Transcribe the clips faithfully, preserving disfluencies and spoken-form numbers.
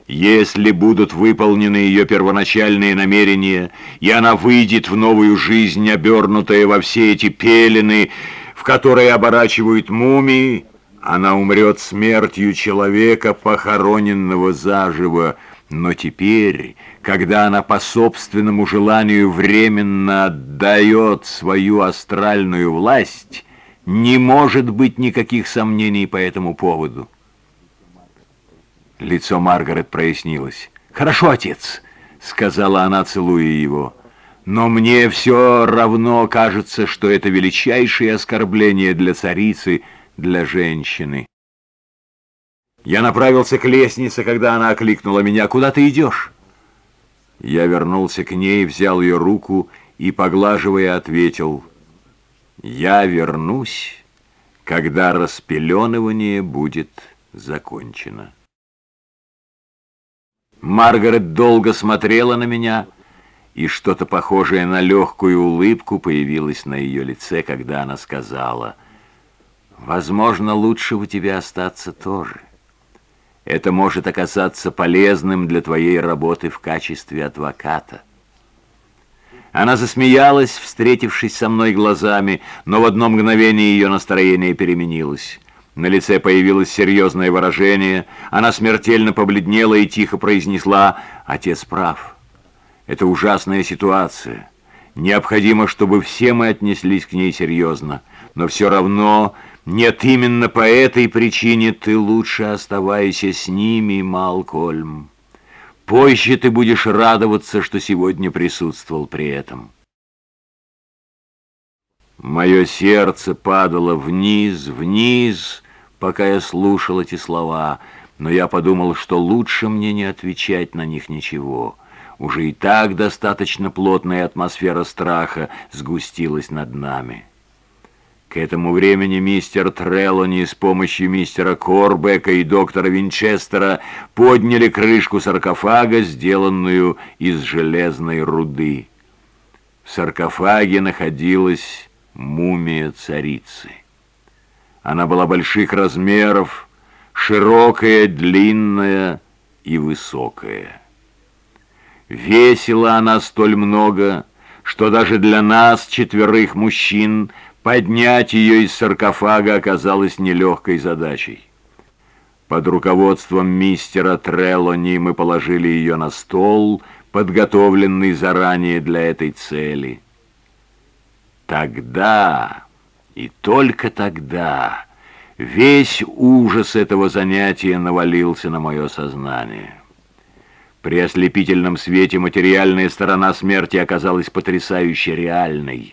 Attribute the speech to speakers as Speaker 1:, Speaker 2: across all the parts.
Speaker 1: Если будут выполнены ее первоначальные намерения, и она выйдет в новую жизнь, обернутая во все эти пелены, в которые оборачивают мумии, она умрет смертью человека, похороненного заживо. Но теперь, когда она по собственному желанию временно отдает свою астральную власть, не может быть никаких сомнений по этому поводу. Лицо Маргарет прояснилось. «Хорошо, отец», — сказала она, целуя его. «Но мне все равно кажется, что это величайшее оскорбление для царицы, для женщины». Я направился к лестнице, когда она окликнула меня. «Куда ты идешь?» Я вернулся к ней, взял ее руку и, поглаживая, ответил: «Я вернусь, когда распеленывание будет закончено». Маргарет долго смотрела на меня, и что-то похожее на легкую улыбку появилось на ее лице, когда она сказала: «Возможно, лучше у тебя остаться тоже. Это может оказаться полезным для твоей работы в качестве адвоката». Она засмеялась, встретившись со мной глазами, но в одно мгновение ее настроение переменилось. На лице появилось серьезное выражение, она смертельно побледнела и тихо произнесла: «Отец прав. Это ужасная ситуация. Необходимо, чтобы все мы отнеслись к ней серьезно. Но все равно, нет, именно по этой причине ты лучше оставайся с ними, Малкольм. Позже ты будешь радоваться, что сегодня присутствовал при этом». Мое сердце падало вниз, вниз, пока я слушал эти слова, но я подумал, что лучше мне не отвечать на них ничего. Уже и так достаточно плотная атмосфера страха сгустилась над нами. К этому времени мистер Трелони с помощью мистера Корбека и доктора Винчестера подняли крышку саркофага, сделанную из железной руды. В саркофаге находилась мумия царицы. Она была больших размеров, широкая, длинная и высокая. Весила она столь много, что даже для нас, четверых мужчин, поднять ее из саркофага оказалось нелегкой задачей. Под руководством мистера Трелони мы положили ее на стол, подготовленный заранее для этой цели. Тогда, и только тогда, весь ужас этого занятия навалился на мое сознание. При ослепительном свете материальная сторона смерти оказалась потрясающе реальной.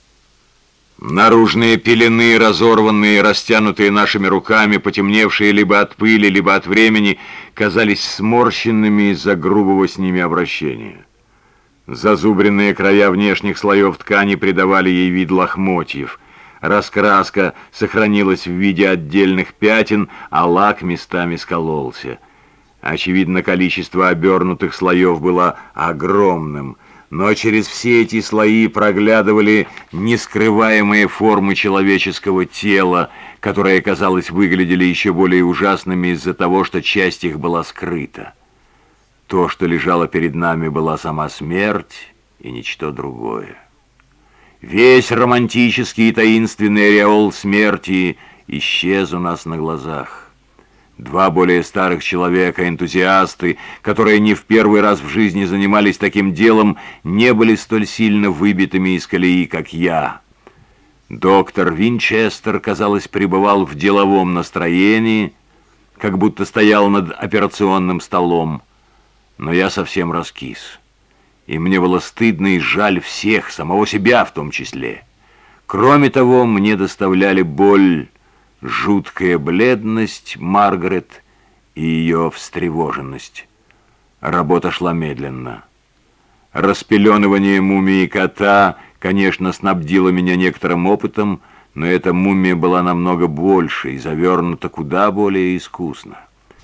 Speaker 1: Наружные пелены, разорванные, растянутые нашими руками, потемневшие либо от пыли, либо от времени, казались сморщенными из-за грубого с ними обращения. Зазубренные края внешних слоев ткани придавали ей вид лохмотьев. Раскраска сохранилась в виде отдельных пятен, а лак местами скололся. Очевидно, количество обернутых слоев было огромным, но через все эти слои проглядывали нескрываемые формы человеческого тела, которые, казалось, выглядели еще более ужасными из-за того, что часть их была скрыта. То, что лежало перед нами, была сама смерть и ничто другое. Весь романтический и таинственный ореол смерти исчез у нас на глазах. Два более старых человека, энтузиасты, которые не в первый раз в жизни занимались таким делом, не были столь сильно выбитыми из колеи, как я. Доктор Винчестер, казалось, пребывал в деловом настроении, как будто стоял над операционным столом. Но я совсем раскис, и мне было стыдно и жаль всех, самого себя в том числе. Кроме того, мне доставляли боль жуткая бледность Маргарет и ее встревоженность. Работа шла медленно. Распеленывание мумии кота, конечно, снабдило меня некоторым опытом, но эта мумия была намного больше и завернута куда более искусно.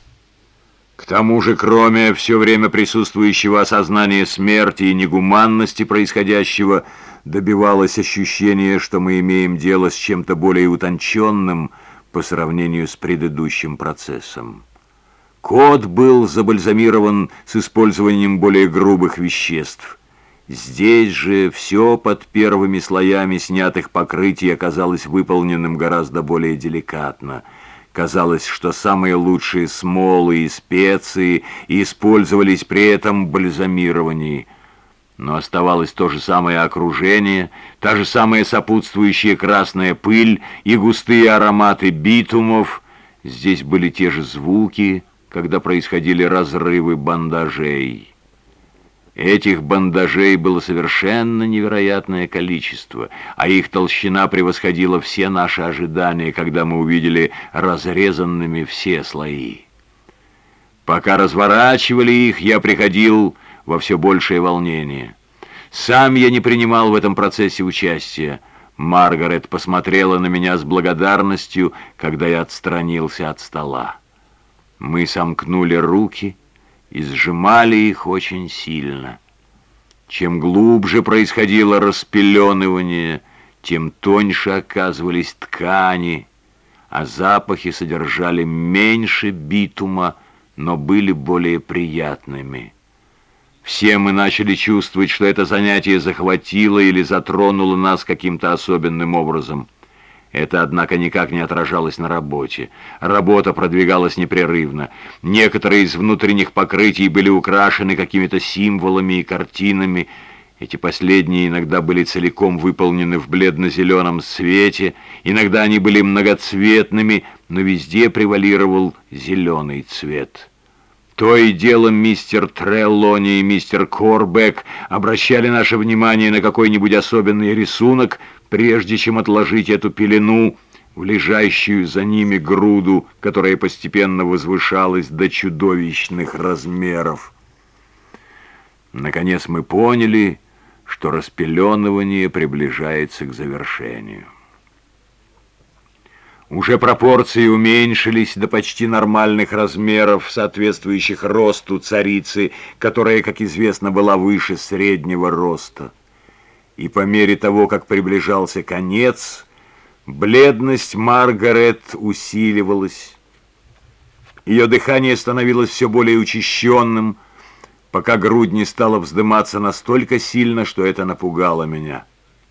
Speaker 1: К тому же, кроме все время присутствующего осознания смерти и негуманности происходящего, добивалось ощущение, что мы имеем дело с чем-то более утонченным по сравнению с предыдущим процессом. Кот был забальзамирован с использованием более грубых веществ. Здесь же все под первыми слоями снятых покрытий оказалось выполненным гораздо более деликатно. Казалось, что самые лучшие смолы и специи использовались при этом бальзамировании. Но оставалось то же самое окружение, та же самая сопутствующая красная пыль и густые ароматы битумов. Здесь были те же звуки, когда происходили разрывы бандажей. Этих бандажей было совершенно невероятное количество, а их толщина превосходила все наши ожидания, когда мы увидели разрезанными все слои. Пока разворачивали их, я приходил во все большее волнение. Сам я не принимал в этом процессе участия. Маргарет посмотрела на меня с благодарностью, когда я отстранился от стола. Мы сомкнули руки и сжимали их очень сильно. Чем глубже происходило распеленывание, тем тоньше оказывались ткани, а запахи содержали меньше битума, но были более приятными. Все мы начали чувствовать, что это занятие захватило или затронуло нас каким-то особенным образом. Это, однако, никак не отражалось на работе. Работа продвигалась непрерывно. Некоторые из внутренних покрытий были украшены какими-то символами и картинами. Эти последние иногда были целиком выполнены в бледно-зеленом цвете, иногда они были многоцветными, но везде превалировал зеленый цвет. То и дело мистер Треллони и мистер Корбек обращали наше внимание на какой-нибудь особенный рисунок, прежде чем отложить эту пелену в лежащую за ними груду, которая постепенно возвышалась до чудовищных размеров. Наконец мы поняли, что распеленывание приближается к завершению. Уже пропорции уменьшились до почти нормальных размеров, соответствующих росту царицы, которая, как известно, была выше среднего роста. И по мере того, как приближался конец, бледность Маргарет усиливалась. Ее дыхание становилось все более учащенным, пока грудь не стала вздыматься настолько сильно, что это напугало меня.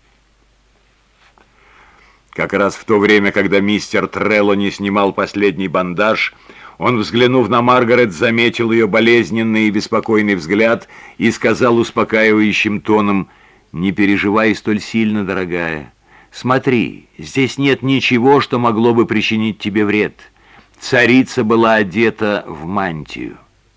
Speaker 1: Как раз в то время, когда мистер Треллони снимал последний бандаж, он, взглянув на Маргарет, заметил ее болезненный и беспокойный взгляд и сказал успокаивающим тоном: «Не переживай столь сильно, дорогая. Смотри, здесь нет ничего, что могло бы причинить тебе вред. Царица была одета в мантию».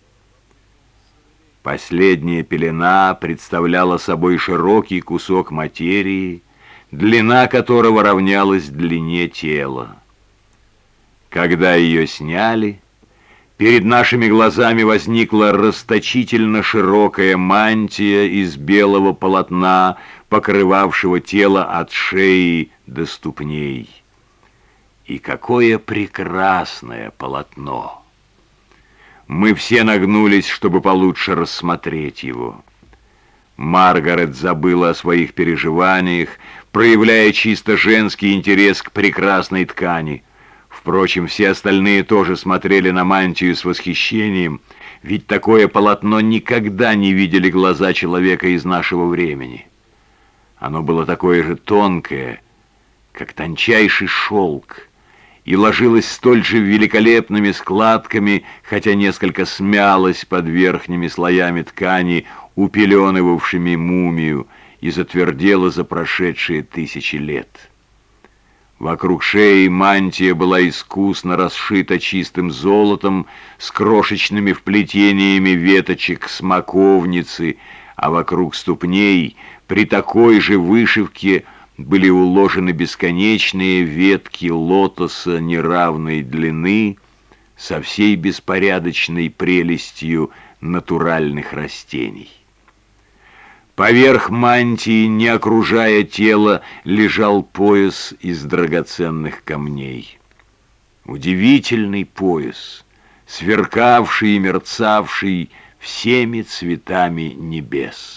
Speaker 1: Последняя пелена представляла собой широкий кусок материи, длина которого равнялась длине тела. Когда ее сняли, перед нашими глазами возникла расточительно широкая мантия из белого полотна, покрывавшего тело от шеи до ступней. И какое прекрасное полотно! Мы все нагнулись, чтобы получше рассмотреть его. Маргарет забыла о своих переживаниях, проявляя чисто женский интерес к прекрасной ткани. Впрочем, все остальные тоже смотрели на мантию с восхищением, ведь такое полотно никогда не видели глаза человека из нашего времени. Оно было такое же тонкое, как тончайший шелк, и ложилось столь же великолепными складками, хотя несколько смялось под верхними слоями ткани, упеленывавшими мумию, и затвердело за прошедшие тысячи лет. Вокруг шеи мантия была искусно расшита чистым золотом с крошечными вплетениями веточек смоковницы, а вокруг ступней при такой же вышивке были уложены бесконечные ветки лотоса неравной длины со всей беспорядочной прелестью натуральных растений. Поверх мантии, не окружая тело, лежал пояс из драгоценных камней. Удивительный пояс, сверкавший и мерцавший всеми цветами небес.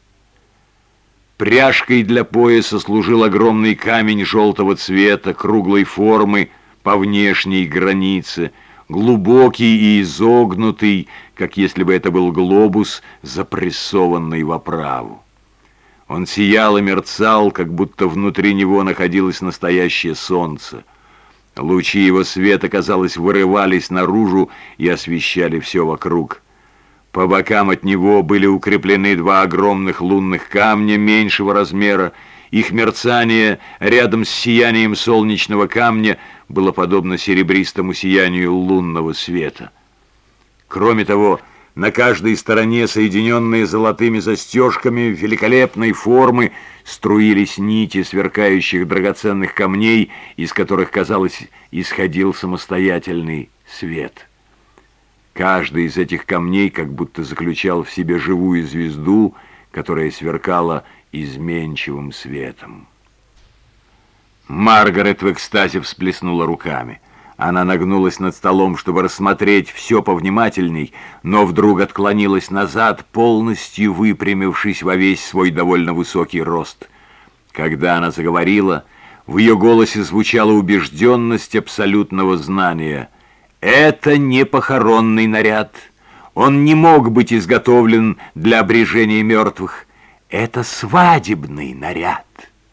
Speaker 1: Пряжкой для пояса служил огромный камень желтого цвета, круглой формы по внешней границе. глубокий и изогнутый, как если бы это был глобус, запрессованный в оправу. Он сиял и мерцал, как будто внутри него находилось настоящее солнце. Лучи его света, казалось, вырывались наружу и освещали все вокруг. По бокам от него были укреплены два огромных лунных камня меньшего размера. Их мерцание рядом с сиянием солнечного камня было подобно серебристому сиянию лунного света. Кроме того, на каждой стороне, соединенные золотыми застежками великолепной формы, струились нити сверкающих драгоценных камней, из которых, казалось, исходил самостоятельный свет. Каждый из этих камней как будто заключал в себе живую звезду, которая сверкала изменчивым светом. Маргарет в экстазе всплеснула руками. Она нагнулась над столом, чтобы рассмотреть все повнимательней, но вдруг отклонилась назад, полностью выпрямившись во весь свой довольно высокий рост. Когда она заговорила, в ее голосе звучала убежденность абсолютного знания. «Это не похоронный наряд. Он не мог быть изготовлен для обрежения мертвых. Это свадебный наряд».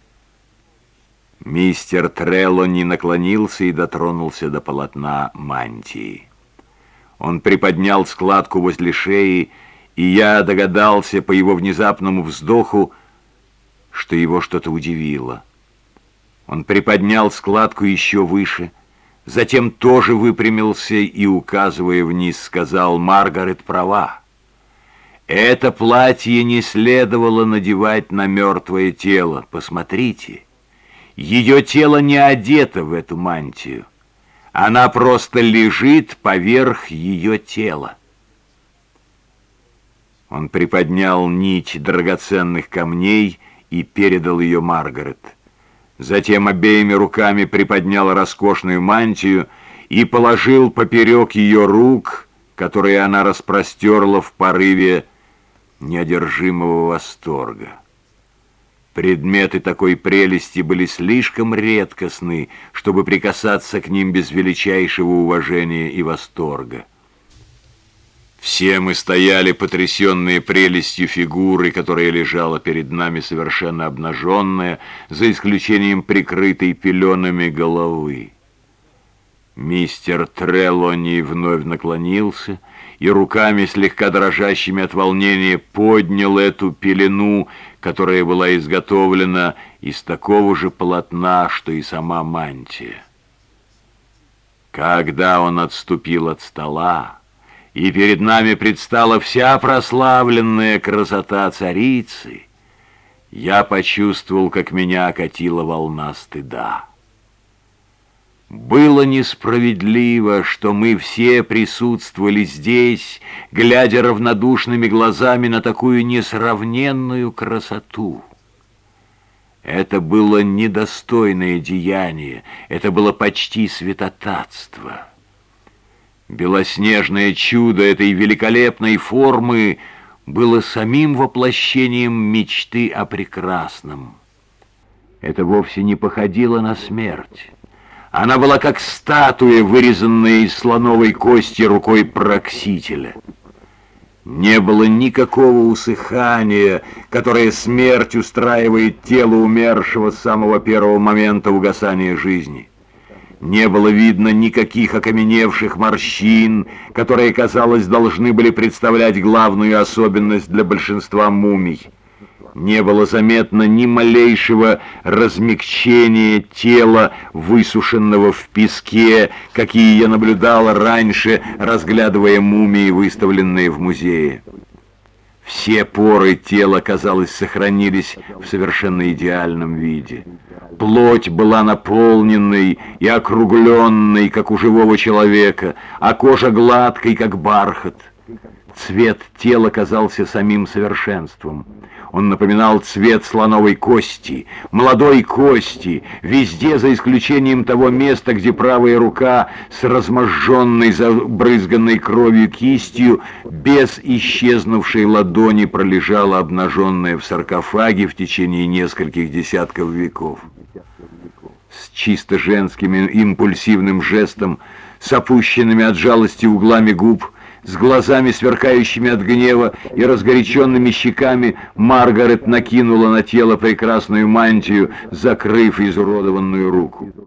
Speaker 1: Мистер Трелони наклонился и дотронулся до полотна мантии. Он приподнял складку возле шеи, и я догадался по его внезапному вздоху, что его что-то удивило. Он приподнял складку еще выше, затем тоже выпрямился и, указывая вниз, сказал: «Маргарет права. Это платье не следовало надевать на мертвое тело. Посмотрите». Ее тело не одето в эту мантию. Она просто лежит поверх ее тела. Он приподнял нить драгоценных камней и передал ее Маргарет. Затем обеими руками приподнял роскошную мантию и положил поперек ее рук, которые она распростерла в порыве неодержимого восторга. Предметы такой прелести были слишком редкостны, чтобы прикасаться к ним без величайшего уважения и восторга. Все мы стояли, потрясенные прелестью фигуры, которая лежала перед нами совершенно обнаженная, за исключением прикрытой пеленами головы. Мистер Трелони вновь наклонился и руками, слегка дрожащими от волнения, поднял эту пелену, которая была изготовлена из такого же полотна, что и сама мантия. Когда он отступил от стола, и перед нами предстала вся прославленная красота царицы, я почувствовал, как меня окатила волна стыда. Было несправедливо, что мы все присутствовали здесь, глядя равнодушными глазами на такую несравненную красоту. Это было недостойное деяние, это было почти святотатство. Белоснежное чудо этой великолепной формы было самим воплощением мечты о прекрасном. Это вовсе не походило на смерть. Она была как статуя, вырезанная из слоновой кости рукой Проксителя. Не было никакого усыхания, которое смерть устраивает тело умершего с самого первого момента угасания жизни. Не было видно никаких окаменевших морщин, которые, казалось, должны были представлять главную особенность для большинства мумий. Не было заметно ни малейшего размягчения тела, высушенного в песке, какие я наблюдал раньше, разглядывая мумии, выставленные в музее. Все поры тела, казалось, сохранились в совершенно идеальном виде. Плоть была наполненной и округленной, как у живого человека, а кожа гладкой, как бархат. Цвет тела казался самим совершенством. Он напоминал цвет слоновой кости, молодой кости, везде, за исключением того места, где правая рука с разможженной, забрызганной кровью кистью, без исчезнувшей ладони пролежала обнаженная в саркофаге в течение нескольких десятков веков. С чисто женским импульсивным жестом С опущенными от жалости углами губ, с глазами, сверкающими от гнева, и разгоряченными щеками, Маргарет накинула на тело прекрасную мантию, закрыв изуродованную руку.